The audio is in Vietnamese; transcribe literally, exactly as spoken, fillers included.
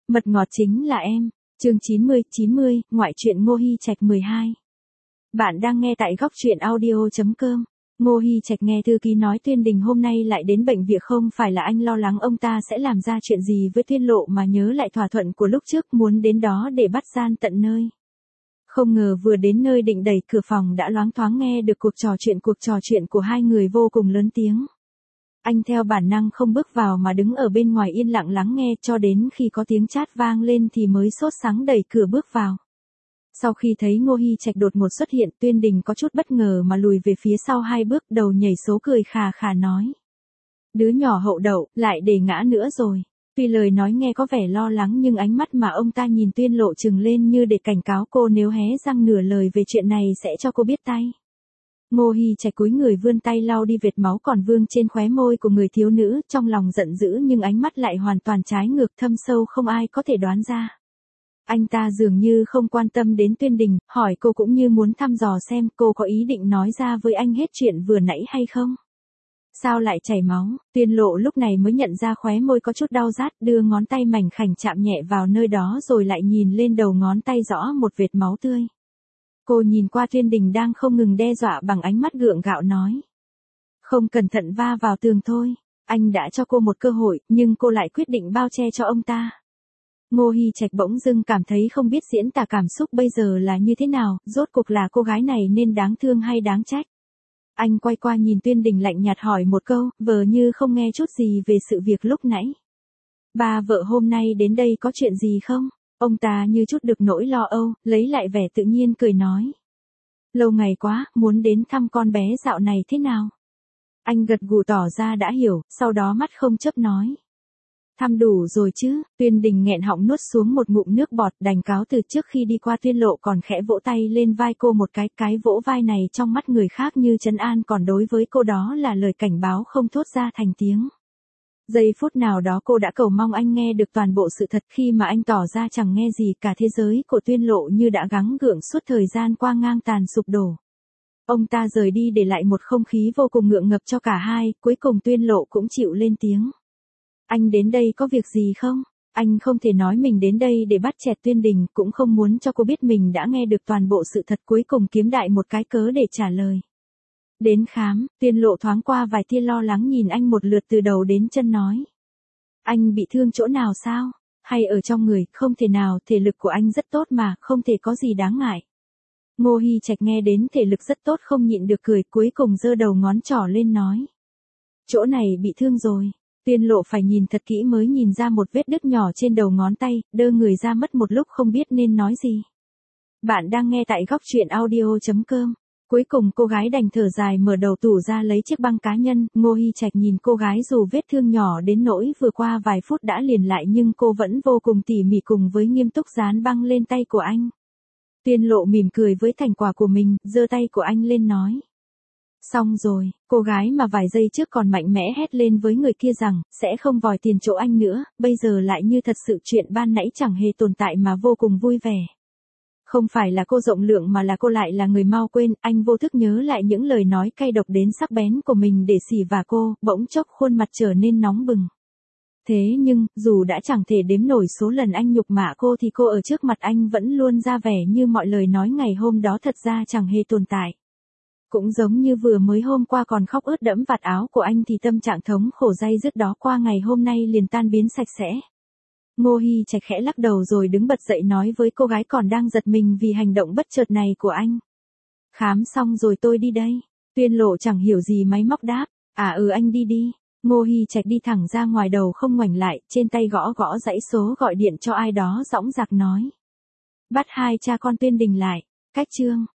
Mật ngọt chính là em. Chương chín mươi, chín mươi, ngoại truyện Ngô Hi Trạch mười hai. Bạn đang nghe tại góc truyện audio chấm com. Ngô Hi Trạch nghe thư ký nói Tuyên Đình hôm nay lại đến bệnh viện, không phải là anh lo lắng ông ta sẽ làm ra chuyện gì với Tuyên Lộ mà nhớ lại thỏa thuận của lúc trước muốn đến đó để bắt gian tận nơi. Không ngờ vừa đến nơi định đẩy cửa phòng đã loáng thoáng nghe được cuộc trò chuyện cuộc trò chuyện của hai người vô cùng lớn tiếng. Anh theo bản năng không bước vào mà đứng ở bên ngoài yên lặng lắng nghe cho đến khi có tiếng chát vang lên thì mới sốt sắng đẩy cửa bước vào. Sau khi thấy Ngô Hi Trạch đột ngột xuất hiện, Tuyên Đình có chút bất ngờ mà lùi về phía sau hai bước, đầu nhảy số cười khà khà nói. Đứa nhỏ hậu đậu, lại để ngã nữa rồi. Tuy lời nói nghe có vẻ lo lắng nhưng ánh mắt mà ông ta nhìn Tuyên Lộ trừng lên như để cảnh cáo cô nếu hé răng nửa lời về chuyện này sẽ cho cô biết tay. Ngô Hi Trạch cúi người vươn tay lau đi vệt máu còn vương trên khóe môi của người thiếu nữ, trong lòng giận dữ nhưng ánh mắt lại hoàn toàn trái ngược, thâm sâu không ai có thể đoán ra. Anh ta dường như không quan tâm đến Tuyên Đình, hỏi cô cũng như muốn thăm dò xem cô có ý định nói ra với anh hết chuyện vừa nãy hay không. Sao lại chảy máu? Tuyên Lộ lúc này mới nhận ra khóe môi có chút đau rát, đưa ngón tay mảnh khảnh chạm nhẹ vào nơi đó rồi lại nhìn lên đầu ngón tay rõ một vệt máu tươi. Cô nhìn qua Tuyên Đình đang không ngừng đe dọa bằng ánh mắt gượng gạo nói. Không cẩn thận va vào tường thôi. Anh đã cho cô một cơ hội, nhưng cô lại quyết định bao che cho ông ta. Ngô Hi Trạch bỗng dưng cảm thấy không biết diễn tả cảm xúc bây giờ là như thế nào, rốt cuộc là cô gái này nên đáng thương hay đáng trách. Anh quay qua nhìn Tuyên Đình lạnh nhạt hỏi một câu, vờ như không nghe chút gì về sự việc lúc nãy. Ba vợ hôm nay đến đây có chuyện gì không? Ông ta như chút được nỗi lo âu, lấy lại vẻ tự nhiên cười nói. Lâu ngày quá, muốn đến thăm con bé dạo này thế nào? Anh gật gù tỏ ra đã hiểu, sau đó mắt không chớp nói. Thăm đủ rồi chứ? Tuyên Đình nghẹn họng nuốt xuống một ngụm nước bọt, đành cáo từ. Trước khi đi qua Tuyên Lộ còn khẽ vỗ tay lên vai cô một cái, cái vỗ vai này trong mắt người khác như trấn an, còn đối với cô đó là lời cảnh báo không thốt ra thành tiếng. Giây phút nào đó cô đã cầu mong anh nghe được toàn bộ sự thật, khi mà anh tỏ ra chẳng nghe gì cả, thế giới của Tuyên Lộ như đã gắng gượng suốt thời gian qua ngang tàn sụp đổ. Ông ta rời đi để lại một không khí vô cùng ngượng ngập cho cả hai, cuối cùng Tuyên Lộ cũng chịu lên tiếng. Anh đến đây có việc gì không? Anh không thể nói mình đến đây để bắt chẹt Tuyên Đình, cũng không muốn cho cô biết mình đã nghe được toàn bộ sự thật, cuối cùng kiếm đại một cái cớ để trả lời. Đến khám, Tuyên Lộ thoáng qua vài tia lo lắng nhìn anh một lượt từ đầu đến chân nói. Anh bị thương chỗ nào sao? Hay ở trong người? Không thể nào, thể lực của anh rất tốt mà, không thể có gì đáng ngại. Ngô Hi Trạch nghe đến thể lực rất tốt không nhịn được cười, cuối cùng giơ đầu ngón trỏ lên nói. Chỗ này bị thương rồi. Tuyên Lộ phải nhìn thật kỹ mới nhìn ra một vết đứt nhỏ trên đầu ngón tay, đơ người ra mất một lúc không biết nên nói gì. Bạn đang nghe tại góc truyện audio chấm com. Cuối cùng cô gái đành thở dài mở đầu tủ ra lấy chiếc băng cá nhân. Ngô Hi Trạch nhìn cô gái dù vết thương nhỏ đến nỗi vừa qua vài phút đã liền lại nhưng cô vẫn vô cùng tỉ mỉ cùng với nghiêm túc dán băng lên tay của anh. Tuyên Lộ mỉm cười với thành quả của mình, giơ tay của anh lên nói. Xong rồi, cô gái mà vài giây trước còn mạnh mẽ hét lên với người kia rằng, sẽ không vòi tiền chỗ anh nữa, bây giờ lại như thật sự chuyện ban nãy chẳng hề tồn tại mà vô cùng vui vẻ. Không phải là cô rộng lượng mà là cô lại là người mau quên, anh vô thức nhớ lại những lời nói cay độc đến sắc bén của mình để xỉ vả cô, bỗng chốc khuôn mặt trở nên nóng bừng. Thế nhưng, dù đã chẳng thể đếm nổi số lần anh nhục mạ cô thì cô ở trước mặt anh vẫn luôn ra vẻ như mọi lời nói ngày hôm đó thật ra chẳng hề tồn tại. Cũng giống như vừa mới hôm qua còn khóc ướt đẫm vạt áo của anh thì tâm trạng thống khổ day dứt đó qua ngày hôm nay liền tan biến sạch sẽ. Ngô Hi Trạch khẽ lắc đầu rồi đứng bật dậy nói với cô gái còn đang giật mình vì hành động bất chợt này của anh. Khám xong rồi tôi đi đây. Tuyên Lộ chẳng hiểu gì máy móc đáp. À ừ anh đi đi. Ngô Hi Trạch đi thẳng ra ngoài đầu không ngoảnh lại, trên tay gõ gõ dãy số gọi điện cho ai đó dõng dạc nói. Bắt hai cha con Tuyên Đình lại. Cách chương.